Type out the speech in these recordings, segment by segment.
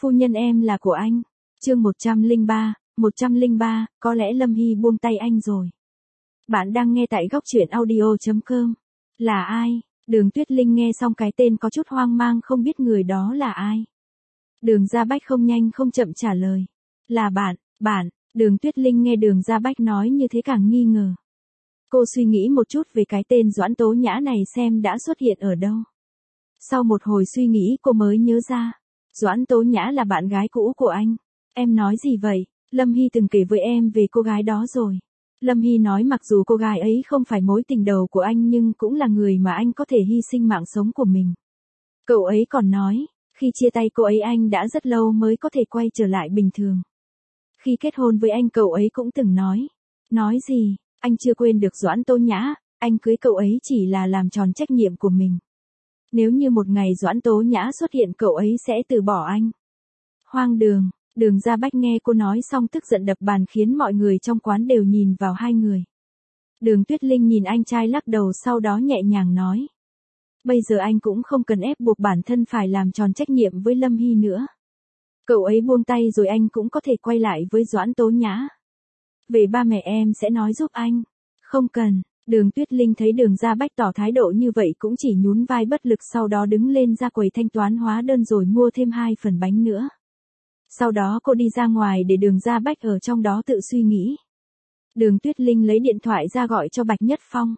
Phu nhân em là của anh. Chương 103, có lẽ Lâm Hy buông tay anh rồi. Bạn đang nghe tại góc truyện audio.com. Là ai? Đường Tuyết Linh nghe xong cái tên có chút hoang mang không biết người đó là ai. Đường Gia Bách không nhanh không chậm trả lời. Là bạn. Đường Tuyết Linh nghe Đường Gia Bách nói như thế càng nghi ngờ. Cô suy nghĩ một chút về cái tên Doãn Tố Nhã này xem đã xuất hiện ở đâu. Sau một hồi suy nghĩ cô mới nhớ ra. Doãn Tố Nhã là bạn gái cũ của anh. Em nói gì vậy? Lâm Hy từng kể với em về cô gái đó rồi. Lâm Hy nói mặc dù cô gái ấy không phải mối tình đầu của anh nhưng cũng là người mà anh có thể hy sinh mạng sống của mình. Cậu ấy còn nói, khi chia tay cô ấy anh đã rất lâu mới có thể quay trở lại bình thường. Khi kết hôn với anh cậu ấy cũng từng nói. Nói gì? Anh chưa quên được Doãn Tố Nhã, anh cưới cậu ấy chỉ là làm tròn trách nhiệm của mình. Nếu như một ngày Doãn Tố Nhã xuất hiện cậu ấy sẽ từ bỏ anh. Hoang đường. Đường Gia Bách nghe cô nói xong tức giận đập bàn khiến mọi người trong quán đều nhìn vào hai người. Đường Tuyết Linh nhìn anh trai lắc đầu sau đó nhẹ nhàng nói. Bây giờ anh cũng không cần ép buộc bản thân phải làm tròn trách nhiệm với Lâm Hy nữa. Cậu ấy buông tay rồi anh cũng có thể quay lại với Doãn Tố Nhã. Về ba mẹ em sẽ nói giúp anh. Không cần. Đường Tuyết Linh thấy Đường Gia Bách tỏ thái độ như vậy cũng chỉ nhún vai bất lực sau đó đứng lên ra quầy thanh toán hóa đơn rồi mua thêm 2 phần bánh nữa. Sau đó cô đi ra ngoài để Đường Gia Bách ở trong đó tự suy nghĩ. Đường Tuyết Linh lấy điện thoại ra gọi cho Bạch Nhất Phong.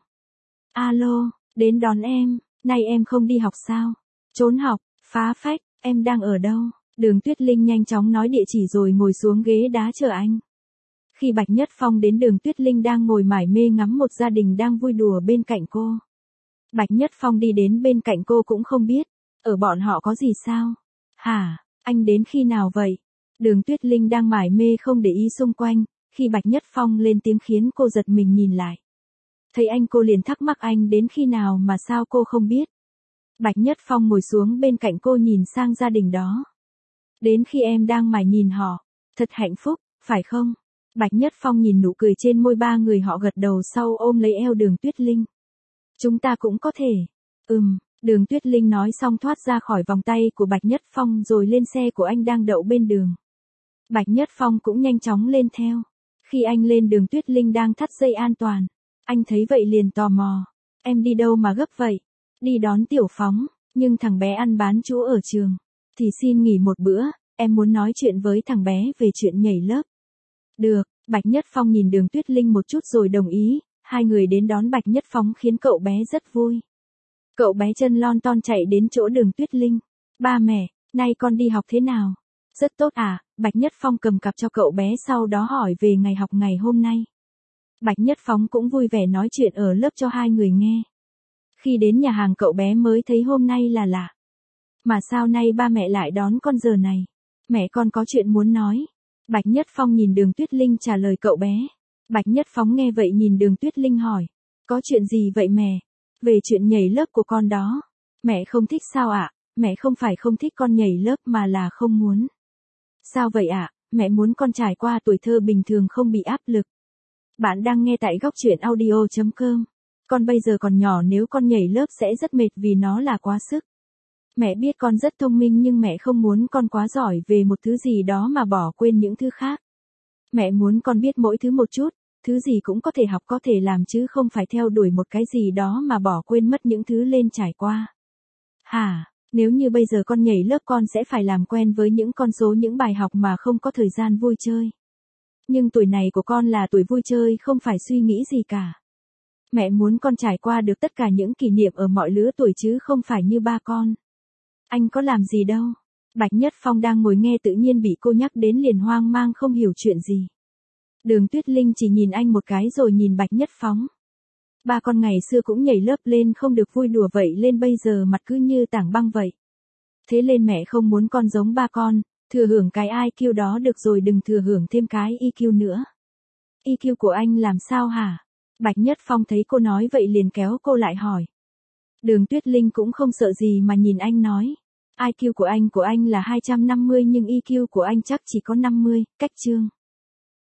Alo, đến đón em, nay em không đi học sao? Trốn học, phá phách, em đang ở đâu? Đường Tuyết Linh nhanh chóng nói địa chỉ rồi ngồi xuống ghế đá chờ anh. Khi Bạch Nhất Phong đến Đường Tuyết Linh đang ngồi mải mê ngắm một gia đình đang vui đùa bên cạnh cô. Bạch Nhất Phong đi đến bên cạnh cô cũng không biết, ở bọn họ có gì sao? Hả, anh đến khi nào vậy? Đường Tuyết Linh đang mải mê không để ý xung quanh, khi Bạch Nhất Phong lên tiếng khiến cô giật mình nhìn lại. Thấy anh cô liền thắc mắc anh đến khi nào mà sao cô không biết. Bạch Nhất Phong ngồi xuống bên cạnh cô nhìn sang gia đình đó. Đến khi em đang mải nhìn họ, thật hạnh phúc, phải không? Bạch Nhất Phong nhìn nụ cười trên môi ba người họ gật đầu sau ôm lấy eo Đường Tuyết Linh. Chúng ta cũng có thể. Đường Tuyết Linh nói xong thoát ra khỏi vòng tay của Bạch Nhất Phong rồi lên xe của anh đang đậu bên đường. Bạch Nhất Phong cũng nhanh chóng lên theo. Khi anh lên Đường Tuyết Linh đang thắt dây an toàn. Anh thấy vậy liền tò mò. Em đi đâu mà gấp vậy? Đi đón Tiểu Phóng, nhưng thằng bé ăn bán chú ở trường. Thì xin nghỉ một bữa, em muốn nói chuyện với thằng bé về chuyện nhảy lớp. Được, Bạch Nhất Phong nhìn Đường Tuyết Linh một chút rồi đồng ý. Hai người đến đón Bạch Nhất Phong khiến cậu bé rất vui. Cậu bé chân lon ton chạy đến chỗ Đường Tuyết Linh. Ba mẹ, nay con đi học thế nào? Rất tốt à, Bạch Nhất Phong cầm cặp cho cậu bé sau đó hỏi về ngày học ngày hôm nay. Bạch Nhất Phong cũng vui vẻ nói chuyện ở lớp cho hai người nghe. Khi đến nhà hàng cậu bé mới thấy hôm nay là lạ. Mà sao nay ba mẹ lại đón con giờ này? Mẹ con có chuyện muốn nói. Bạch Nhất Phong nhìn Đường Tuyết Linh trả lời cậu bé. Bạch Nhất Phong nghe vậy nhìn Đường Tuyết Linh hỏi. Có chuyện gì vậy mẹ? Về chuyện nhảy lớp của con đó. Mẹ không thích sao ạ? Mẹ không phải không thích con nhảy lớp mà là không muốn. Sao vậy ạ? Mẹ muốn con trải qua tuổi thơ bình thường không bị áp lực. Bạn đang nghe tại góc truyện audio.com. Con bây giờ còn nhỏ nếu con nhảy lớp sẽ rất mệt vì nó là quá sức. Mẹ biết con rất thông minh nhưng mẹ không muốn con quá giỏi về một thứ gì đó mà bỏ quên những thứ khác. Mẹ muốn con biết mỗi thứ một chút, thứ gì cũng có thể học có thể làm chứ không phải theo đuổi một cái gì đó mà bỏ quên mất những thứ lên trải qua. Hả, nếu như bây giờ con nhảy lớp con sẽ phải làm quen với những con số những bài học mà không có thời gian vui chơi. Nhưng tuổi này của con là tuổi vui chơi không phải suy nghĩ gì cả. Mẹ muốn con trải qua được tất cả những kỷ niệm ở mọi lứa tuổi chứ không phải như ba con. Anh có làm gì đâu. Bạch Nhất Phong đang ngồi nghe tự nhiên bị cô nhắc đến liền hoang mang không hiểu chuyện gì. Đường Tuyết Linh chỉ nhìn anh một cái rồi nhìn Bạch Nhất Phong. Ba con ngày xưa cũng nhảy lớp lên không được vui đùa vậy lên bây giờ mặt cứ như tảng băng vậy. Thế nên mẹ không muốn con giống ba con, thừa hưởng cái IQ đó được rồi đừng thừa hưởng thêm cái EQ nữa. EQ của anh làm sao hả? Bạch Nhất Phong thấy cô nói vậy liền kéo cô lại hỏi. Đường Tuyết Linh cũng không sợ gì mà nhìn anh nói. IQ của anh là 250 nhưng EQ của anh chắc chỉ có 50, cách chương.